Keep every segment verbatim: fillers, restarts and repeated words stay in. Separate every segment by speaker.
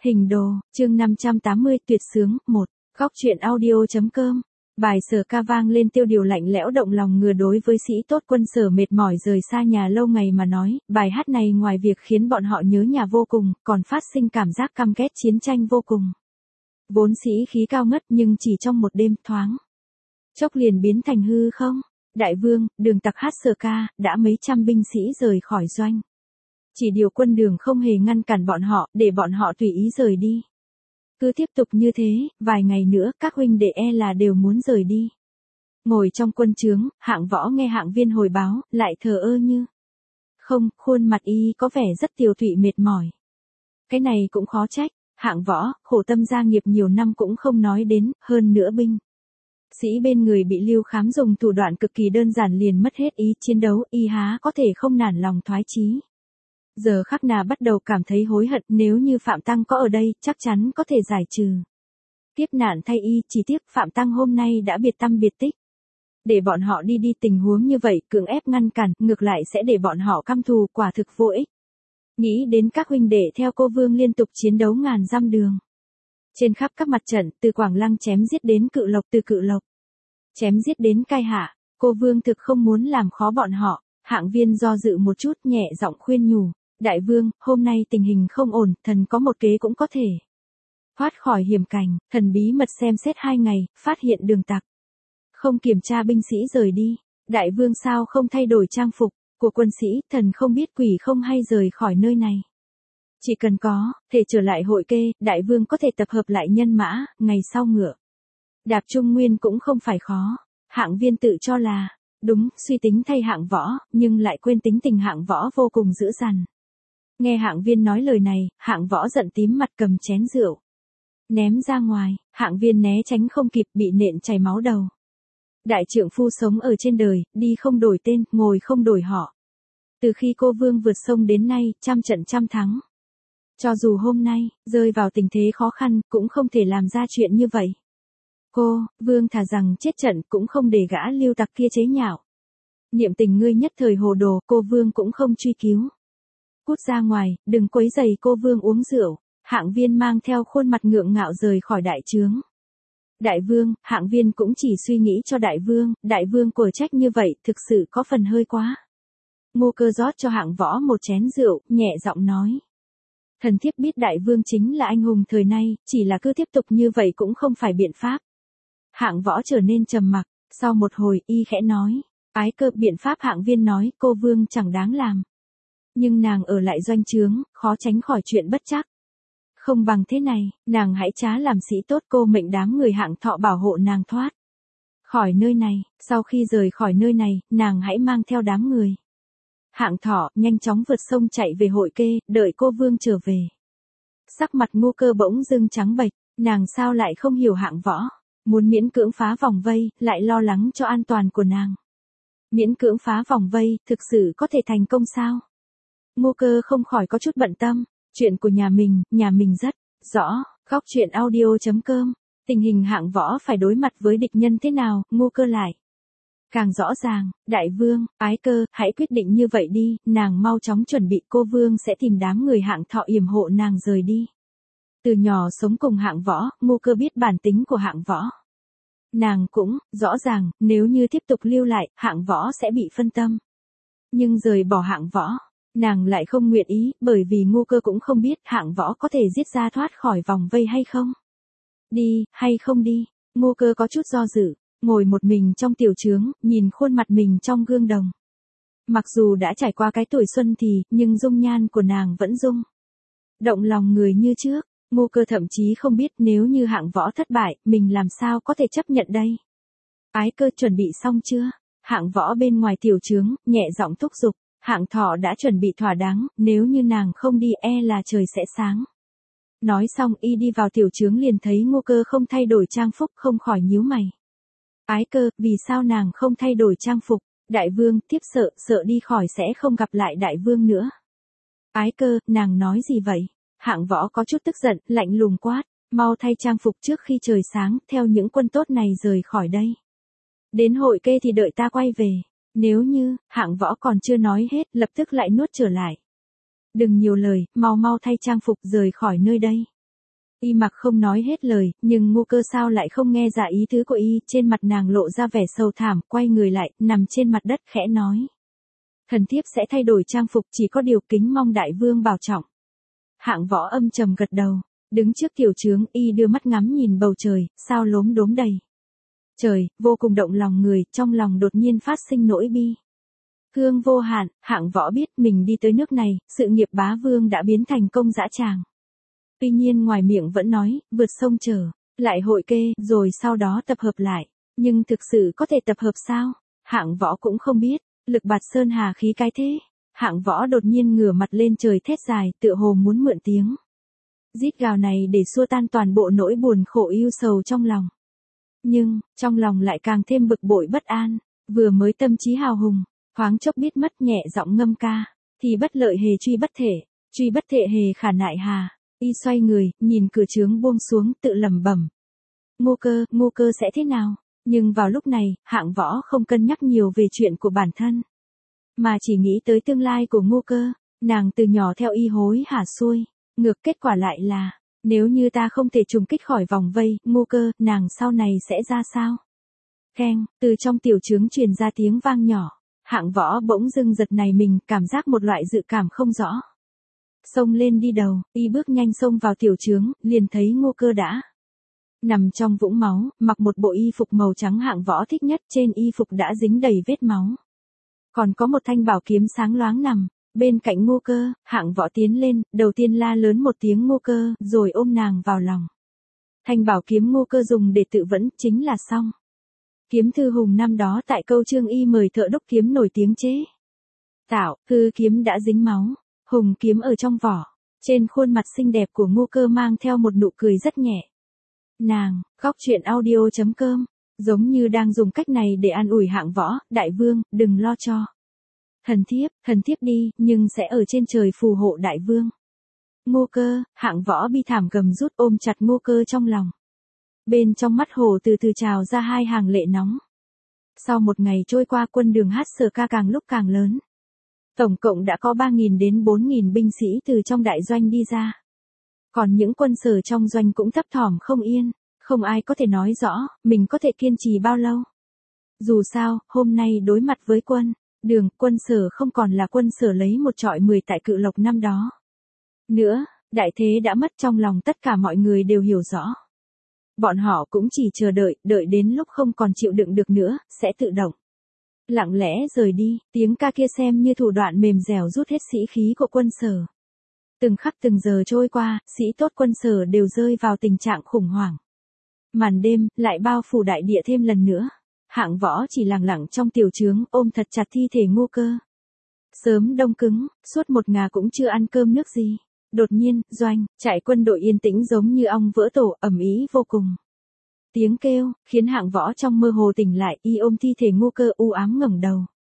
Speaker 1: Hình đồ, chương năm trăm tám mươi, tuyệt sướng, một. Góc truyện audio.com. Bài Sở Ca vang lên tiêu điều lạnh lẽo động lòng người đối với sĩ tốt quân Sở mệt mỏi rời xa nhà lâu ngày mà nói, bài hát này ngoài việc khiến bọn họ nhớ nhà vô cùng, còn phát sinh cảm giác căm ghét chiến tranh vô cùng. Vốn sĩ khí cao ngất nhưng chỉ trong một đêm thoáng chốc liền biến thành hư không. Đại vương, Đường Tặc hát Sở Ca, đã mấy trăm binh sĩ rời khỏi doanh. Chỉ điều quân Đường không hề ngăn cản bọn họ, để bọn họ tùy ý rời đi. Cứ tiếp tục như thế, vài ngày nữa các huynh đệ e là đều muốn rời đi. Ngồi trong quân trướng, Hạng Võ nghe Hạng Viên hồi báo, lại thờ ơ như không, khuôn mặt y có vẻ rất tiều tụy mệt mỏi. Cái này cũng khó trách, Hạng Võ, khổ tâm gia nghiệp nhiều năm cũng không nói đến, hơn nữa binh sĩ bên người bị Lưu Khám dùng thủ đoạn cực kỳ đơn giản liền mất hết ý chiến đấu, y há có thể không nản lòng thoái chí. Giờ khắc nào bắt đầu cảm thấy hối hận, nếu như Phạm Tăng có ở đây, chắc chắn có thể giải trừ kiếp nạn thay y, chỉ tiếc Phạm Tăng hôm nay đã biệt tâm biệt tích. Để bọn họ đi đi tình huống như vậy, cưỡng ép ngăn cản, ngược lại sẽ để bọn họ căm thù, quả thực vô ích. Nghĩ đến các huynh đệ theo cô Vương liên tục chiến đấu ngàn dặm đường. Trên khắp các mặt trận, từ Quảng Lăng chém giết đến Cự Lộc, từ Cự Lộc chém giết đến Cai Hạ, cô Vương thực không muốn làm khó bọn họ. Hạng Viên do dự một chút, nhẹ giọng khuyên nhủ. Đại vương, hôm nay tình hình không ổn, thần có một kế cũng có thể thoát khỏi hiểm cảnh. Thần bí mật xem xét hai ngày, phát hiện Đường Tặc không kiểm tra binh sĩ rời đi. Đại vương sao không thay đổi trang phục của quân sĩ, thần không biết quỷ không hay rời khỏi nơi này. Chỉ cần có thể trở lại hội kê, đại vương có thể tập hợp lại nhân mã, ngày sau ngựa đạp Trung Nguyên cũng không phải khó. Hạng Viên tự cho là đúng, suy tính thay Hạng Võ, nhưng lại quên tính tình Hạng Võ vô cùng dữ dằn. Nghe Hạng Viên nói lời này, Hạng Võ giận tím mặt cầm chén rượu ném ra ngoài. Hạng Viên né tránh không kịp, bị nện chảy máu đầu. Đại trượng phu sống ở trên đời, đi không đổi tên, ngồi không đổi họ. Từ khi cô Vương vượt sông đến nay, trăm trận trăm thắng. Cho dù hôm nay rơi vào tình thế khó khăn, cũng không thể làm ra chuyện như vậy. Cô Vương thà rằng chết trận cũng không để gã Lưu Tặc kia chế nhạo. Niệm tình ngươi nhất thời hồ đồ, cô Vương cũng không truy cứu. Cút ra ngoài, đừng quấy rầy cô Vương uống rượu. Hạng Viên mang theo khuôn mặt ngượng ngạo rời khỏi đại trướng. Đại vương, Hạng Viên cũng chỉ suy nghĩ cho đại vương, đại vương của trách như vậy, thực sự có phần hơi quá. Ngô Cơ rót cho Hạng Võ một chén rượu, nhẹ giọng nói. Thần thiếp biết đại vương chính là anh hùng thời nay, chỉ là cứ tiếp tục như vậy cũng không phải biện pháp. Hạng Võ trở nên trầm mặc, sau một hồi, y khẽ nói. Ái Cơ, biện pháp. Hạng Viên nói, cô Vương chẳng đáng làm. Nhưng nàng ở lại doanh trướng, khó tránh khỏi chuyện bất trắc. Không bằng thế này, nàng hãy trá làm sĩ tốt, cô mệnh đám người Hạng Thọ bảo hộ nàng thoát khỏi nơi này. Sau khi rời khỏi nơi này, nàng hãy mang theo đám người Hạng Thọ nhanh chóng vượt sông chạy về hội kê, đợi cô Vương trở về. Sắc mặt Ngô Cơ bỗng dưng trắng bệch, nàng sao lại không hiểu Hạng Võ muốn miễn cưỡng phá vòng vây, lại lo lắng cho an toàn của nàng. Miễn cưỡng phá vòng vây, thực sự có thể thành công sao? Ngô Cơ không khỏi có chút bận tâm. Chuyện của nhà mình, nhà mình rất rõ. Góc truyện audio.com. Tình hình Hạng Võ phải đối mặt với địch nhân thế nào, Ngô Cơ lại càng rõ ràng. Đại vương, Ái Cơ, hãy quyết định như vậy đi, nàng mau chóng chuẩn bị, cô Vương sẽ tìm đám người Hạng Thọ yểm hộ nàng rời đi. Từ nhỏ sống cùng Hạng Võ, Ngô Cơ biết bản tính của Hạng Võ. Nàng cũng rõ ràng, nếu như tiếp tục lưu lại, Hạng Võ sẽ bị phân tâm. Nhưng rời bỏ Hạng Võ, nàng lại không nguyện ý, bởi vì Ngô Cơ cũng không biết Hạng Võ có thể giết ra thoát khỏi vòng vây hay không. Đi, hay không đi, Ngô Cơ có chút do dự, ngồi một mình trong tiểu trướng, nhìn khuôn mặt mình trong gương đồng. Mặc dù đã trải qua cái tuổi xuân thì, nhưng dung nhan của nàng vẫn rung động lòng người như trước. Ngô Cơ thậm chí không biết nếu như Hạng Võ thất bại, mình làm sao có thể chấp nhận đây. Ái Cơ, chuẩn bị xong chưa? Hạng Võ bên ngoài tiểu trướng, nhẹ giọng thúc giục. Hạng Thọ đã chuẩn bị thỏa đáng, nếu như nàng không đi e là trời sẽ sáng. Nói xong y đi vào tiểu trướng liền thấy Ngô Cơ không thay đổi trang phục, không khỏi nhíu mày. Ái Cơ, vì sao nàng không thay đổi trang phục? Đại vương, tiếp sợ, sợ đi khỏi sẽ không gặp lại đại vương nữa. Ái Cơ, nàng nói gì vậy? Hạng Võ có chút tức giận, lạnh lùng quát, mau thay trang phục trước khi trời sáng, theo những quân tốt này rời khỏi đây. Đến hội kê thì đợi ta quay về. Nếu như, Hạng Võ còn chưa nói hết, lập tức lại nuốt trở lại. Đừng nhiều lời, mau mau thay trang phục rời khỏi nơi đây. Y mặc không nói hết lời, nhưng Ngô Cơ sao lại không nghe ra ý tứ của Y, trên mặt nàng lộ ra vẻ sầu thảm, quay người lại, nằm trên mặt đất khẽ nói. Thần thiếp sẽ thay đổi trang phục, chỉ có điều kính mong đại vương bảo trọng. Hạng Võ âm trầm gật đầu, đứng trước tiểu trướng, Y đưa mắt ngắm nhìn bầu trời, sao lốm đốm đầy. Trời, vô cùng động lòng người, trong lòng đột nhiên phát sinh nỗi bi. Hương vô hạn, Hạng Võ biết mình đi tới nước này, sự nghiệp bá vương đã biến thành công dã tràng. Tuy nhiên ngoài miệng vẫn nói, vượt sông trở, lại hội kê, rồi sau đó tập hợp lại. Nhưng thực sự có thể tập hợp sao? Hạng Võ cũng không biết, lực bạt sơn hà khí cái thế. Hạng Võ đột nhiên ngửa mặt lên trời thét dài, tựa hồ muốn mượn tiếng rít gào này để xua tan toàn bộ nỗi buồn khổ ưu sầu trong lòng. Nhưng, trong lòng lại càng thêm bực bội bất an, vừa mới tâm trí hào hùng, thoáng chốc biết mất, nhẹ giọng ngâm ca, thì bất lợi hề truy bất thể, truy bất thể hề khả nại hà. Y xoay người, nhìn cửa trướng buông xuống, tự lẩm bẩm. Ngô Cơ, Ngô Cơ sẽ thế nào? Nhưng vào lúc này, Hạng Võ không cân nhắc nhiều về chuyện của bản thân, mà chỉ nghĩ tới tương lai của Ngô Cơ. Nàng từ nhỏ theo Y hối hả xuôi, ngược kết quả lại là, nếu như ta không thể trùng kích khỏi vòng vây, Ngô Cơ, nàng sau này sẽ ra sao? Keng, từ trong tiểu trướng truyền ra tiếng vang nhỏ. Hạng Võ bỗng dưng giật nảy mình, cảm giác một loại dự cảm không rõ. Xông lên đi đầu, Y bước nhanh xông vào tiểu trướng, liền thấy Ngô Cơ đã nằm trong vũng máu, mặc một bộ y phục màu trắng Hạng Võ thích nhất, trên y phục đã dính đầy vết máu. Còn có một thanh bảo kiếm sáng loáng nằm bên cạnh Ngô Cơ. Hạng Võ tiến lên, đầu tiên la lớn một tiếng Ngô Cơ, rồi ôm nàng vào lòng. Thanh bảo kiếm Ngô Cơ dùng để tự vẫn, chính là Song Kiếm Thư Hùng năm đó tại Câu Trương Y mời thợ đúc kiếm nổi tiếng chế tạo, hư kiếm đã dính máu, hùng kiếm ở trong vỏ. Trên khuôn mặt xinh đẹp của Ngô Cơ mang theo một nụ cười rất nhẹ. Nàng, Góc Truyện Audio chấm com, giống như đang dùng cách này để an ủi Hạng Võ, đại vương, đừng lo cho thần thiếp, thần thiếp đi, nhưng sẽ ở trên trời phù hộ đại vương. Ngô Cơ, Hạng Võ bi thảm gầm rút ôm chặt Ngô Cơ trong lòng. Bên trong mắt hồ từ từ trào ra hai hàng lệ nóng. Sau một ngày trôi qua, quân đường hát sở ca càng lúc càng lớn. Tổng cộng đã có ba nghìn đến bốn nghìn binh sĩ từ trong đại doanh đi ra. Còn những quân sở trong doanh cũng thấp thỏm không yên, không ai có thể nói rõ, mình có thể kiên trì bao lâu. Dù sao, hôm nay đối mặt với quân đường, quân sở không còn là quân sở lấy một trọi mười tại Cự Lộc năm đó nữa, đại thế đã mất, trong lòng tất cả mọi người đều hiểu rõ. Bọn họ cũng chỉ chờ đợi, đợi đến lúc không còn chịu đựng được nữa, sẽ tự động lặng lẽ rời đi. Tiếng ca kia xem như thủ đoạn mềm dẻo rút hết sĩ khí của quân sở. Từng khắc từng giờ trôi qua, sĩ tốt quân sở đều rơi vào tình trạng khủng hoảng. Màn đêm lại bao phủ đại địa thêm lần nữa. Hạng Võ chỉ lặng lặng trong tiểu trướng, ôm thật chặt thi thể Ngô Cơ. Sớm đông cứng, suốt một ngày cũng chưa ăn cơm nước gì. Đột nhiên, doanh trại quân đội yên tĩnh giống như ong vỡ tổ, ầm ĩ vô cùng. Tiếng kêu khiến Hạng Võ trong mơ hồ tỉnh lại, Y ôm thi thể Ngô Cơ u ám ngẩng đầu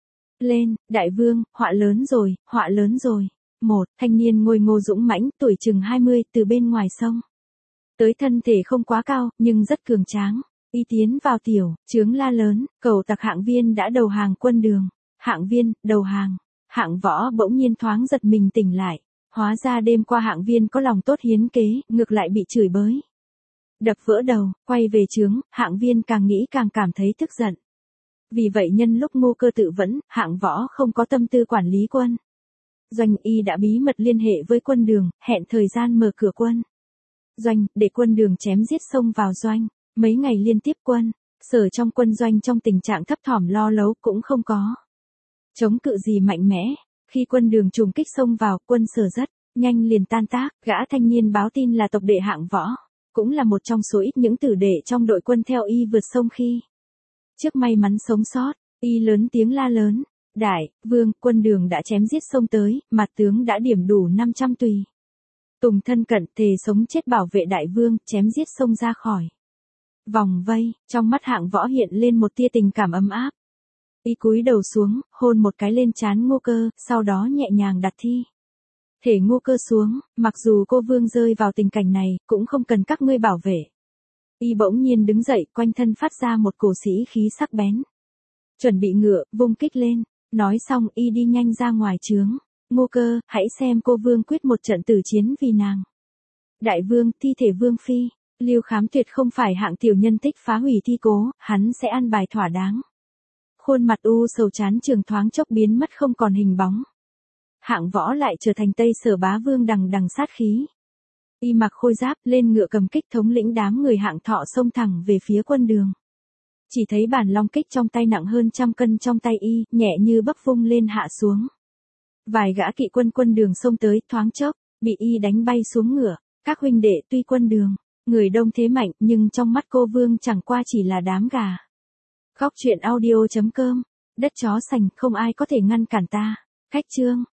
Speaker 1: lên. Đại vương, họa lớn rồi, họa lớn rồi. Một thanh niên ngôi ngô dũng mãnh, tuổi chừng hai mươi, từ bên ngoài sông tới, thân thể không quá cao, nhưng rất cường tráng. Y tiến vào tiểu trướng la lớn, cầu tặc Hạng Viên đã đầu hàng quân đường. Hạng Viên, đầu hàng. Hạng Võ bỗng nhiên thoáng giật mình tỉnh lại. Hóa ra đêm qua Hạng Viên có lòng tốt hiến kế, ngược lại bị chửi bới, đập vỡ đầu. Quay về trướng, Hạng Viên càng nghĩ càng cảm thấy tức giận. Vì vậy nhân lúc Ngô Cơ tự vẫn, Hạng Võ không có tâm tư quản lý quân doanh. Y đã bí mật liên hệ với quân đường, hẹn thời gian mở cửa quân doanh, để quân đường chém giết xông vào doanh. Mấy ngày liên tiếp quân sở trong quân doanh trong tình trạng thấp thỏm lo lấu, cũng không có chống cự gì mạnh mẽ. Khi quân đường trùng kích xông vào, quân sở rất nhanh liền tan tác. Gã thanh niên báo tin là tộc đệ Hạng Võ, cũng là một trong số ít những tử đệ trong đội quân theo Y vượt sông khi trước may mắn sống sót. Y lớn tiếng la lớn. Đại vương, quân đường đã chém giết xông tới, mặt tướng đã điểm đủ năm trăm tùy tùng thân cận, thề sống chết bảo vệ đại vương, chém giết xông ra khỏi vòng vây. Trong mắt Hạng Võ hiện lên một tia tình cảm ấm áp. Y cúi đầu xuống, hôn một cái lên trán Ngô Cơ, sau đó nhẹ nhàng đặt thi thể Ngô Cơ xuống. Mặc dù cô vương rơi vào tình cảnh này, cũng không cần các ngươi bảo vệ. Y bỗng nhiên đứng dậy, quanh thân phát ra một cổ sĩ khí sắc bén. Chuẩn bị ngựa, vung kích lên. Nói xong, Y đi nhanh ra ngoài trướng. Ngô Cơ, hãy xem cô vương quyết một trận tử chiến vì nàng. Đại vương, thi thể vương phi. Lưu Khám tuyệt không phải hạng tiểu nhân thích phá hủy thi cố, hắn sẽ ăn bài thỏa đáng. Khuôn mặt u sầu chán trường thoáng chốc biến mất không còn hình bóng. Hạng Võ lại trở thành Tây Sở bá vương đằng đằng sát khí. Y mặc khôi giáp, lên ngựa cầm kích thống lĩnh đám người Hạng Thọ xông thẳng về phía quân đường. Chỉ thấy bản long kích trong tay nặng hơn trăm cân trong tay y, nhẹ như bấc vung lên hạ xuống. Vài gã kỵ quân quân đường xông tới, thoáng chốc, bị y đánh bay xuống ngựa. Các huynh đệ tuy quân đường, người đông thế mạnh, nhưng trong mắt cô vương chẳng qua chỉ là đám gà. Góc truyện audio chấm com, đất chó sành, không ai có thể ngăn cản ta. Khách chương.